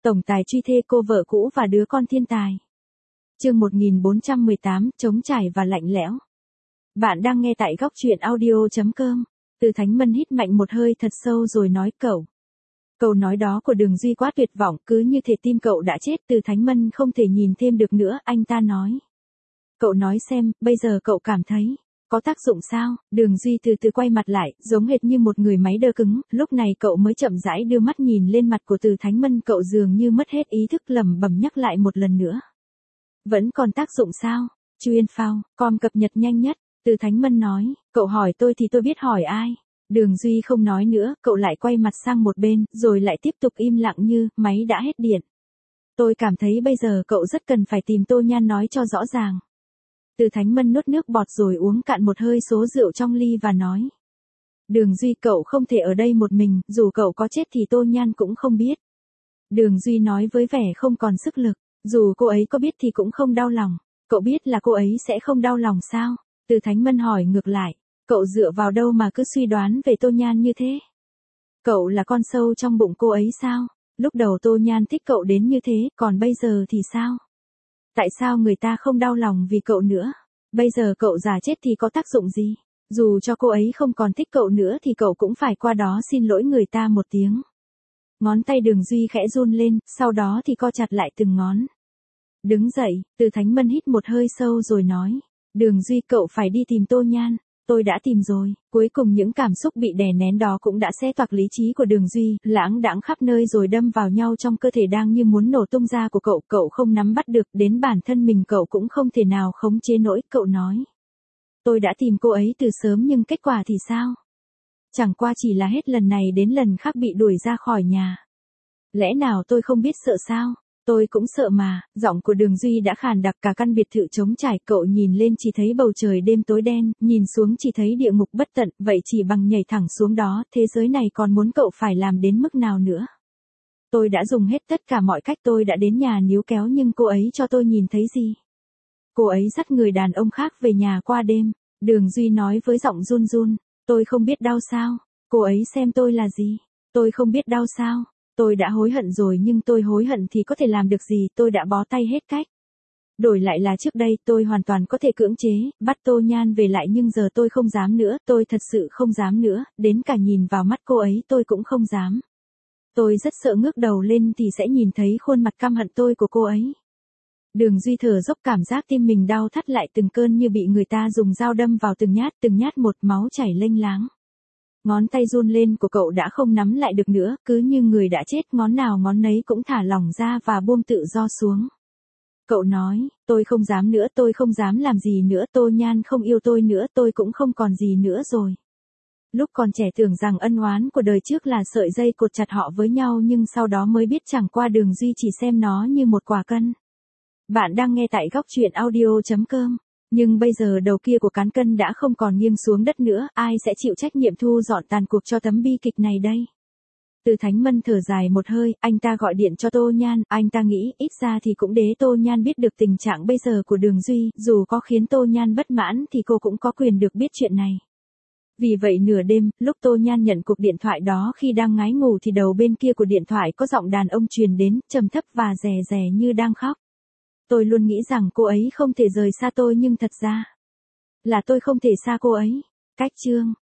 Tổng tài truy thê cô vợ cũ và đứa con thiên tài. Chương 1418, trống trải và lạnh lẽo. Bạn đang nghe tại góc truyện audio.com. Từ Thánh Mân hít mạnh một hơi thật sâu rồi nói cậu. Câu nói đó của Đường Duy quá tuyệt vọng, cứ như thể tim cậu đã chết. Từ Thánh Mân không thể nhìn thêm được nữa, anh ta nói. Cậu nói xem, bây giờ cậu cảm thấy có tác dụng sao? Đường Duy từ từ quay mặt lại, giống hệt như một người máy đơ cứng, lúc này cậu mới chậm rãi đưa mắt nhìn lên mặt của Từ Thánh Mân, cậu dường như mất hết ý thức lẩm bẩm nhắc lại một lần nữa. Vẫn còn tác dụng sao? Chuyên phao, com cập nhật nhanh nhất, Từ Thánh Mân nói, cậu hỏi tôi thì tôi biết hỏi ai. Đường Duy không nói nữa, cậu lại quay mặt sang một bên, rồi lại tiếp tục im lặng như, máy đã hết điện. Tôi cảm thấy bây giờ cậu rất cần phải tìm Tô Nhan nói cho rõ ràng. Từ Thánh Mân nuốt nước bọt rồi uống cạn một hơi số rượu trong ly và nói. Đường Duy, cậu không thể ở đây một mình, dù cậu có chết thì Tô Nhan cũng không biết. Đường Duy nói với vẻ không còn sức lực, dù cô ấy có biết thì cũng không đau lòng. Cậu biết là cô ấy sẽ không đau lòng sao? Từ Thánh Mân hỏi ngược lại, cậu dựa vào đâu mà cứ suy đoán về Tô Nhan như thế? Cậu là con sâu trong bụng cô ấy sao? Lúc đầu Tô Nhan thích cậu đến như thế, còn bây giờ thì sao? Tại sao người ta không đau lòng vì cậu nữa? Bây giờ cậu già chết thì có tác dụng gì? Dù cho cô ấy không còn thích cậu nữa thì cậu cũng phải qua đó xin lỗi người ta một tiếng. Ngón tay Đường Duy khẽ run lên, sau đó thì co chặt lại từng ngón. Đứng dậy, Từ Thánh Mân hít một hơi sâu rồi nói. Đường Duy, cậu phải đi tìm Tô Nhan. Tôi đã tìm rồi. Cuối cùng những cảm xúc bị đè nén đó cũng đã xé toạc lý trí của Đường Duy, lãng đãng khắp nơi rồi đâm vào nhau trong cơ thể đang như muốn nổ tung ra của cậu. Cậu không nắm bắt được, đến bản thân mình cậu cũng không thể nào khống chế nổi. Cậu nói. Tôi đã tìm cô ấy từ sớm nhưng kết quả thì sao? Chẳng qua chỉ là hết lần này đến lần khác bị đuổi ra khỏi nhà. Lẽ nào tôi không biết sợ sao? Tôi cũng sợ mà. Giọng của Đường Duy đã khàn đặc, cả căn biệt thự trống trải, cậu nhìn lên chỉ thấy bầu trời đêm tối đen, nhìn xuống chỉ thấy địa ngục bất tận, vậy chỉ bằng nhảy thẳng xuống đó, thế giới này còn muốn cậu phải làm đến mức nào nữa? Tôi đã dùng hết tất cả mọi cách, tôi đã đến nhà níu kéo nhưng cô ấy cho tôi nhìn thấy gì? Cô ấy dắt người đàn ông khác về nhà qua đêm. Đường Duy nói với giọng run run, tôi không biết đau sao? Cô ấy xem tôi là gì? Tôi không biết đau sao? Tôi đã hối hận rồi nhưng tôi hối hận thì có thể làm được gì, tôi đã bó tay hết cách. Đổi lại là trước đây tôi hoàn toàn có thể cưỡng chế, bắt Tô Nhan về lại nhưng giờ tôi không dám nữa, tôi thật sự không dám nữa, đến cả nhìn vào mắt cô ấy tôi cũng không dám. Tôi rất sợ ngước đầu lên thì sẽ nhìn thấy khuôn mặt căm hận tôi của cô ấy. Đường Duy thở dốc, cảm giác tim mình đau thắt lại từng cơn như bị người ta dùng dao đâm vào từng nhát một, máu chảy lênh láng. Ngón tay run lên của cậu đã không nắm lại được nữa, cứ như người đã chết, ngón nào ngón nấy cũng thả lỏng ra và buông tự do xuống. Cậu nói, tôi không dám nữa, tôi không dám làm gì nữa, Tô Nhan không yêu tôi nữa, tôi cũng không còn gì nữa rồi. Lúc còn trẻ tưởng rằng ân oán của đời trước là sợi dây cột chặt họ với nhau nhưng sau đó mới biết chẳng qua Đường Duy chỉ xem nó như một quả cân. Bạn đang nghe tại góc truyện audio.com. Nhưng bây giờ đầu kia của cán cân đã không còn nghiêng xuống đất nữa, ai sẽ chịu trách nhiệm thu dọn tàn cuộc cho tấm bi kịch này đây? Từ Thánh Mân thở dài một hơi, anh ta gọi điện cho Tô Nhan, anh ta nghĩ ít ra thì cũng để Tô Nhan biết được tình trạng bây giờ của Đường Duy, dù có khiến Tô Nhan bất mãn thì cô cũng có quyền được biết chuyện này. Vì vậy nửa đêm, lúc Tô Nhan nhận cuộc điện thoại đó khi đang ngái ngủ thì đầu bên kia của điện thoại có giọng đàn ông truyền đến, trầm thấp và rè rè như đang khóc. Tôi luôn nghĩ rằng cô ấy không thể rời xa tôi nhưng thật ra là tôi không thể xa cô ấy. Cách chương